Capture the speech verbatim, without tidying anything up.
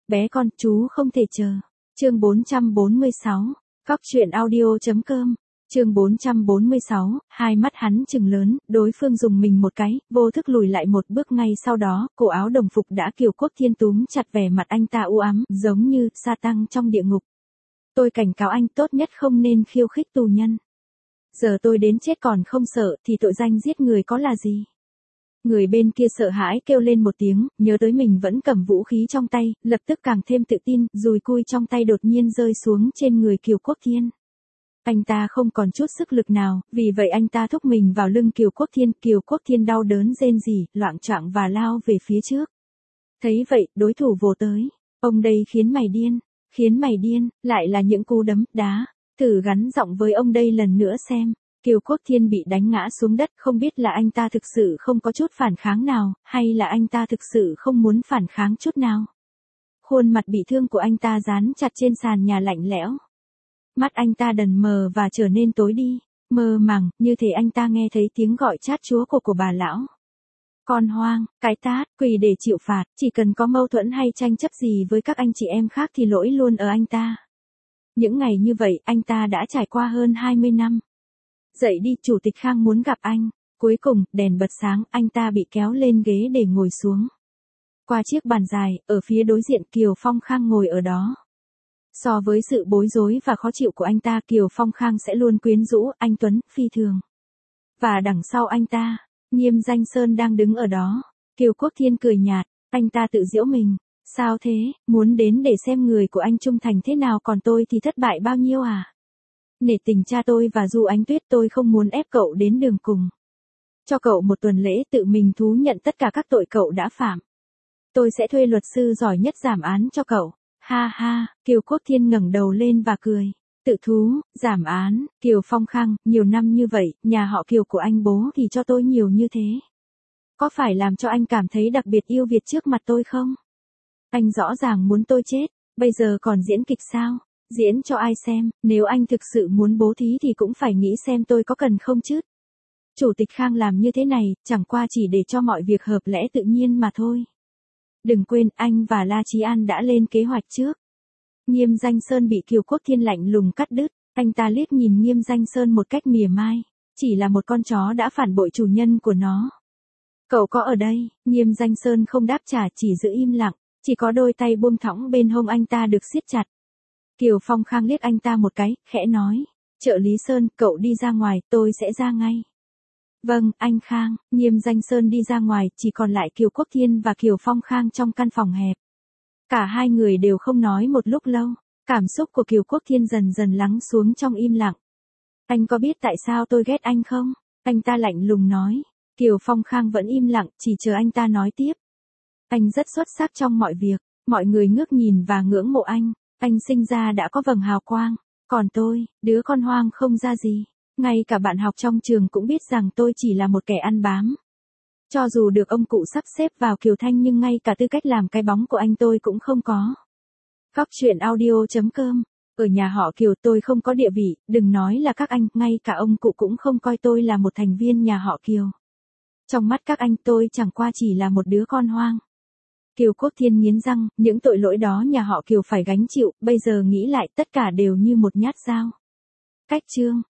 Bé con, chú không thể chờ. Chương bốn trăm bốn mươi sáu. Cóc truyện audio.com. Chương bốn trăm bốn mươi sáu, hai mắt hắn trừng lớn, đối phương dùng mình một cái, vô thức lùi lại một bước, ngay sau đó, cổ áo đồng phục đã Kiều Quốc Thiên túm chặt, vẻ mặt anh ta u ám, giống như sa tăng trong địa ngục. Tôi cảnh cáo anh, tốt nhất không nên khiêu khích tù nhân. Giờ tôi đến chết còn không sợ, thì tội danh giết người có là gì? Người bên kia sợ hãi kêu lên một tiếng, nhớ tới mình vẫn cầm vũ khí trong tay, lập tức càng thêm tự tin, dùi cui trong tay đột nhiên rơi xuống trên người Kiều Quốc Thiên. Anh ta không còn chút sức lực nào, vì vậy anh ta thúc mình vào lưng Kiều Quốc Thiên, Kiều Quốc Thiên đau đớn rên rỉ, loạng choạng và lao về phía trước. Thấy vậy, đối thủ vồ tới. Ông đây khiến mày điên, khiến mày điên, lại là những cú đấm, đá. Thử gắn giọng với ông đây lần nữa xem. Kiều Quốc Thiên bị đánh ngã xuống đất, không biết là anh ta thực sự không có chút phản kháng nào, hay là anh ta thực sự không muốn phản kháng chút nào. Khuôn mặt bị thương của anh ta dán chặt trên sàn nhà lạnh lẽo. Mắt anh ta đần mờ và trở nên tối đi, mơ màng, như thể anh ta nghe thấy tiếng gọi chát chúa của của bà lão. Con hoang, cái tát, quỳ để chịu phạt, chỉ cần có mâu thuẫn hay tranh chấp gì với các anh chị em khác thì lỗi luôn ở anh ta. Những ngày như vậy, anh ta đã trải qua hơn hai mươi năm. Dậy đi, Chủ tịch Khang muốn gặp anh. Cuối cùng, đèn bật sáng, anh ta bị kéo lên ghế để ngồi xuống. Qua chiếc bàn dài, ở phía đối diện Kiều Phong Khang ngồi ở đó. So với sự bối rối và khó chịu của anh ta, Kiều Phong Khang sẽ luôn quyến rũ, anh tuấn, phi thường. Và đằng sau anh ta, Nghiêm Danh Sơn đang đứng ở đó. Kiều Quốc Thiên cười nhạt, anh ta tự giễu mình. Sao thế, muốn đến để xem người của anh trung thành thế nào, còn tôi thì thất bại bao nhiêu à? Nể tình cha tôi và Du Ánh Tuyết, tôi không muốn ép cậu đến đường cùng. Cho cậu một tuần lễ tự mình thú nhận tất cả các tội cậu đã phạm. Tôi sẽ thuê luật sư giỏi nhất giảm án cho cậu. Ha ha, Kiều Quốc Thiên ngẩng đầu lên và cười. Tự thú, giảm án, Kiều Phong Khang, nhiều năm như vậy, nhà họ Kiều của anh bố thì cho tôi nhiều như thế. Có phải làm cho anh cảm thấy đặc biệt yêu Việt trước mặt tôi không? Anh rõ ràng muốn tôi chết, bây giờ còn diễn kịch sao? Diễn cho ai xem, nếu anh thực sự muốn bố thí thì cũng phải nghĩ xem tôi có cần không chứ. Chủ tịch Khang làm như thế này, chẳng qua chỉ để cho mọi việc hợp lẽ tự nhiên mà thôi. Đừng quên, anh và La Chí An đã lên kế hoạch trước. Nghiêm Danh Sơn bị Kiều Quốc Thiên lạnh lùng cắt đứt, anh ta liếc nhìn Nghiêm Danh Sơn một cách mỉa mai, chỉ là một con chó đã phản bội chủ nhân của nó. Cậu có ở đây? Nghiêm Danh Sơn không đáp trả, chỉ giữ im lặng, chỉ có đôi tay buông thõng bên hông anh ta được siết chặt. Kiều Phong Khang liếc anh ta một cái, khẽ nói, trợ lý Sơn, cậu đi ra ngoài, tôi sẽ ra ngay. Vâng, anh Khang. Nghiêm Danh Sơn đi ra ngoài, chỉ còn lại Kiều Quốc Thiên và Kiều Phong Khang trong căn phòng hẹp. Cả hai người đều không nói một lúc lâu, cảm xúc của Kiều Quốc Thiên dần dần lắng xuống trong im lặng. Anh có biết tại sao tôi ghét anh không? Anh ta lạnh lùng nói. Kiều Phong Khang vẫn im lặng, chỉ chờ anh ta nói tiếp. Anh rất xuất sắc trong mọi việc, mọi người ngước nhìn và ngưỡng mộ anh. Anh sinh ra đã có vầng hào quang, còn tôi, đứa con hoang không ra gì. Ngay cả bạn học trong trường cũng biết rằng tôi chỉ là một kẻ ăn bám. Cho dù được ông cụ sắp xếp vào Kiều Thanh nhưng ngay cả tư cách làm cái bóng của anh tôi cũng không có. Cóc truyện audio.com. Ở nhà họ Kiều tôi không có địa vị, đừng nói là các anh, ngay cả ông cụ cũng không coi tôi là một thành viên nhà họ Kiều. Trong mắt các anh tôi chẳng qua chỉ là một đứa con hoang. Kiều Quốc Thiên nghiến răng, những tội lỗi đó nhà họ Kiều phải gánh chịu, bây giờ nghĩ lại tất cả đều như một nhát dao. Cách chương.